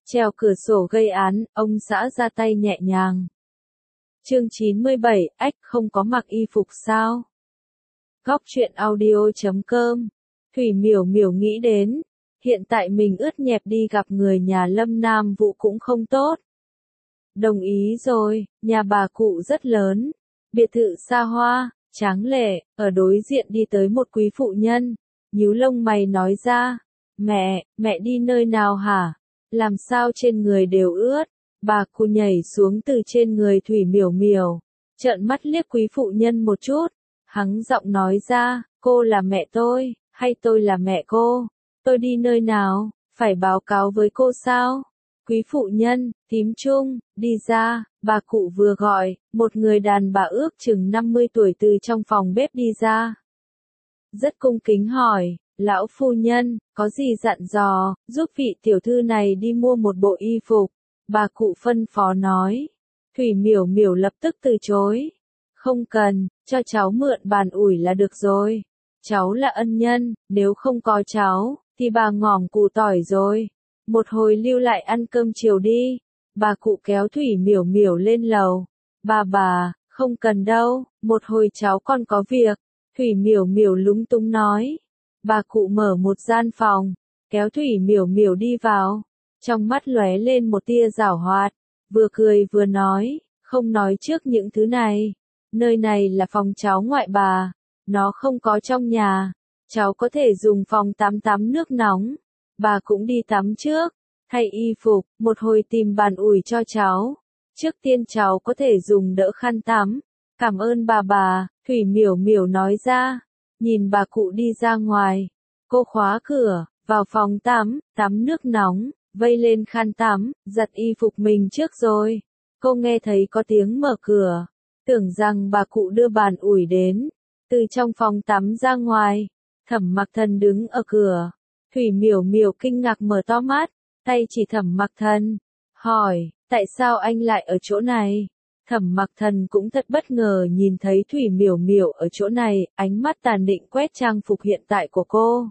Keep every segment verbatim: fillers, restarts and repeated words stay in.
Trèo cửa sổ gây án, ông xã ra tay nhẹ nhàng. Chương chín mươi bảy, ách không có mặc y phục sao? Góc truyện audio chấm com. Thủy Miểu Miểu nghĩ đến, hiện tại mình ướt nhẹp đi gặp người nhà Lâm Nam Vũ cũng không tốt. Đồng ý rồi, nhà bà cụ rất lớn, biệt thự xa hoa, tráng lệ, ở đối diện đi tới một quý phụ nhân, nhíu lông mày nói ra, mẹ, mẹ đi nơi nào hả? Làm sao trên người đều ướt? Bà cụ nhảy xuống từ trên người Thủy Miểu Miểu, trợn mắt liếc quý phụ nhân một chút, hắng giọng nói ra, cô là mẹ tôi, hay tôi là mẹ cô? Tôi đi nơi nào, phải báo cáo với cô sao? Quý phụ nhân, tím trung, đi ra, bà cụ vừa gọi, một người đàn bà ước chừng năm mươi tuổi từ trong phòng bếp đi ra. Rất cung kính hỏi, lão phu nhân, có gì dặn dò, giúp vị tiểu thư này đi mua một bộ y phục. Bà cụ phân phó nói. Thủy Miểu Miểu lập tức từ chối. Không cần, cho cháu mượn bàn ủi là được rồi. Cháu là ân nhân, nếu không có cháu, thì bà ngỏm củ tỏi rồi. Một hồi lưu lại ăn cơm chiều đi. Bà cụ kéo Thủy Miểu Miểu lên lầu. Bà bà, không cần đâu, một hồi cháu còn có việc. Thủy Miểu Miểu lúng túng nói. Bà cụ mở một gian phòng, kéo Thủy Miểu Miểu đi vào. Trong mắt lóe lên một tia giảo hoạt, vừa cười vừa nói, không nói trước những thứ này. Nơi này là phòng cháu ngoại bà, nó không có trong nhà. Cháu có thể dùng phòng tắm tắm nước nóng. Bà cũng đi tắm trước, thay y phục, một hồi tìm bàn ủi cho cháu. Trước tiên cháu có thể dùng đỡ khăn tắm. Cảm ơn bà bà, Thủy Miểu Miểu nói ra. Nhìn bà cụ đi ra ngoài, cô khóa cửa, vào phòng tắm, tắm nước nóng. Vây lên khăn tắm, giặt y phục mình trước rồi. Cô nghe thấy có tiếng mở cửa, tưởng rằng bà cụ đưa bàn ủi đến. Từ trong phòng tắm ra ngoài, Thẩm Mặc Thần đứng ở cửa. Thủy Miểu Miểu kinh ngạc mở to mắt, tay chỉ Thẩm Mặc Thần, hỏi, tại sao anh lại ở chỗ này? Thẩm Mặc Thần cũng thật bất ngờ nhìn thấy Thủy Miểu Miểu ở chỗ này, ánh mắt tàn định quét trang phục hiện tại của cô.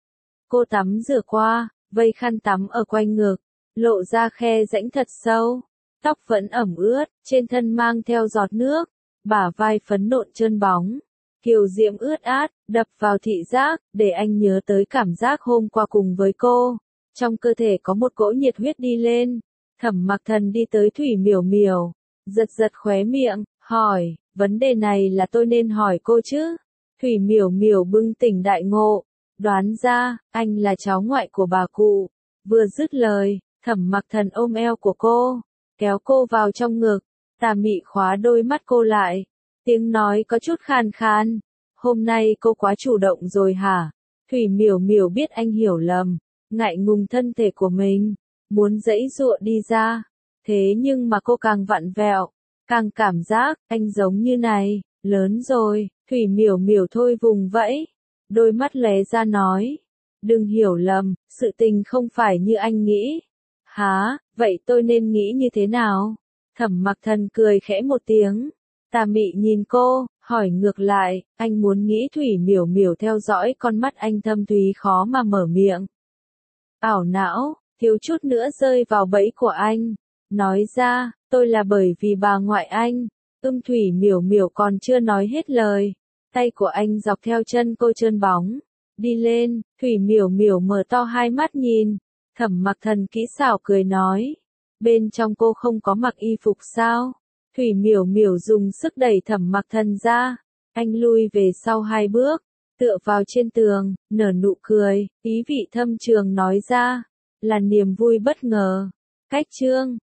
Cô tắm rửa qua, vây khăn tắm ở quanh ngực, lộ ra khe rãnh thật sâu, tóc vẫn ẩm ướt, trên thân mang theo giọt nước, bả vai phấn nộn trơn bóng, kiều diễm ướt át, đập vào thị giác, để anh nhớ tới cảm giác hôm qua cùng với cô. Trong cơ thể có một cỗ nhiệt huyết đi lên. Thẩm Mặc Thần đi tới Thủy Miểu Miểu, giật giật khóe miệng, hỏi, vấn đề này là tôi nên hỏi cô chứ? Thủy Miểu Miểu bừng tỉnh đại ngộ. Đoán ra, anh là cháu ngoại của bà cụ. Vừa dứt lời, Thẩm Mặc Thần ôm eo của cô, kéo cô vào trong ngực, tà mị khóa đôi mắt cô lại. Tiếng nói có chút khan khan. Hôm nay cô quá chủ động rồi hả? Thủy Miểu Miểu biết anh hiểu lầm, ngại ngùng thân thể của mình, muốn giãy giụa đi ra. Thế nhưng mà cô càng vặn vẹo, càng cảm giác, anh giống như này, lớn rồi. Thủy Miểu Miểu thôi vùng vẫy. Đôi mắt lóe ra nói, đừng hiểu lầm, sự tình không phải như anh nghĩ. Hả, vậy tôi nên nghĩ như thế nào? Thẩm Mặc Thần cười khẽ một tiếng, tà mị nhìn cô, hỏi ngược lại, anh muốn nghĩ Thủy Miểu Miểu theo dõi con mắt anh thâm thúy khó mà mở miệng. Ảo não, thiếu chút nữa rơi vào bẫy của anh. Nói ra, tôi là bởi vì bà ngoại anh. Ưm Thủy Miểu Miểu còn chưa nói hết lời. Tay của anh dọc theo chân cô trơn bóng, đi lên. Thủy Miểu Miểu mở to hai mắt nhìn. Thẩm Mặc Thần kỹ xảo cười nói, bên trong cô không có mặc y phục sao? Thủy Miểu Miểu dùng sức đẩy Thẩm Mặc Thần ra. Anh lui về sau hai bước, tựa vào trên tường, nở nụ cười, ý vị thâm trường nói ra, là niềm vui bất ngờ. Cách chương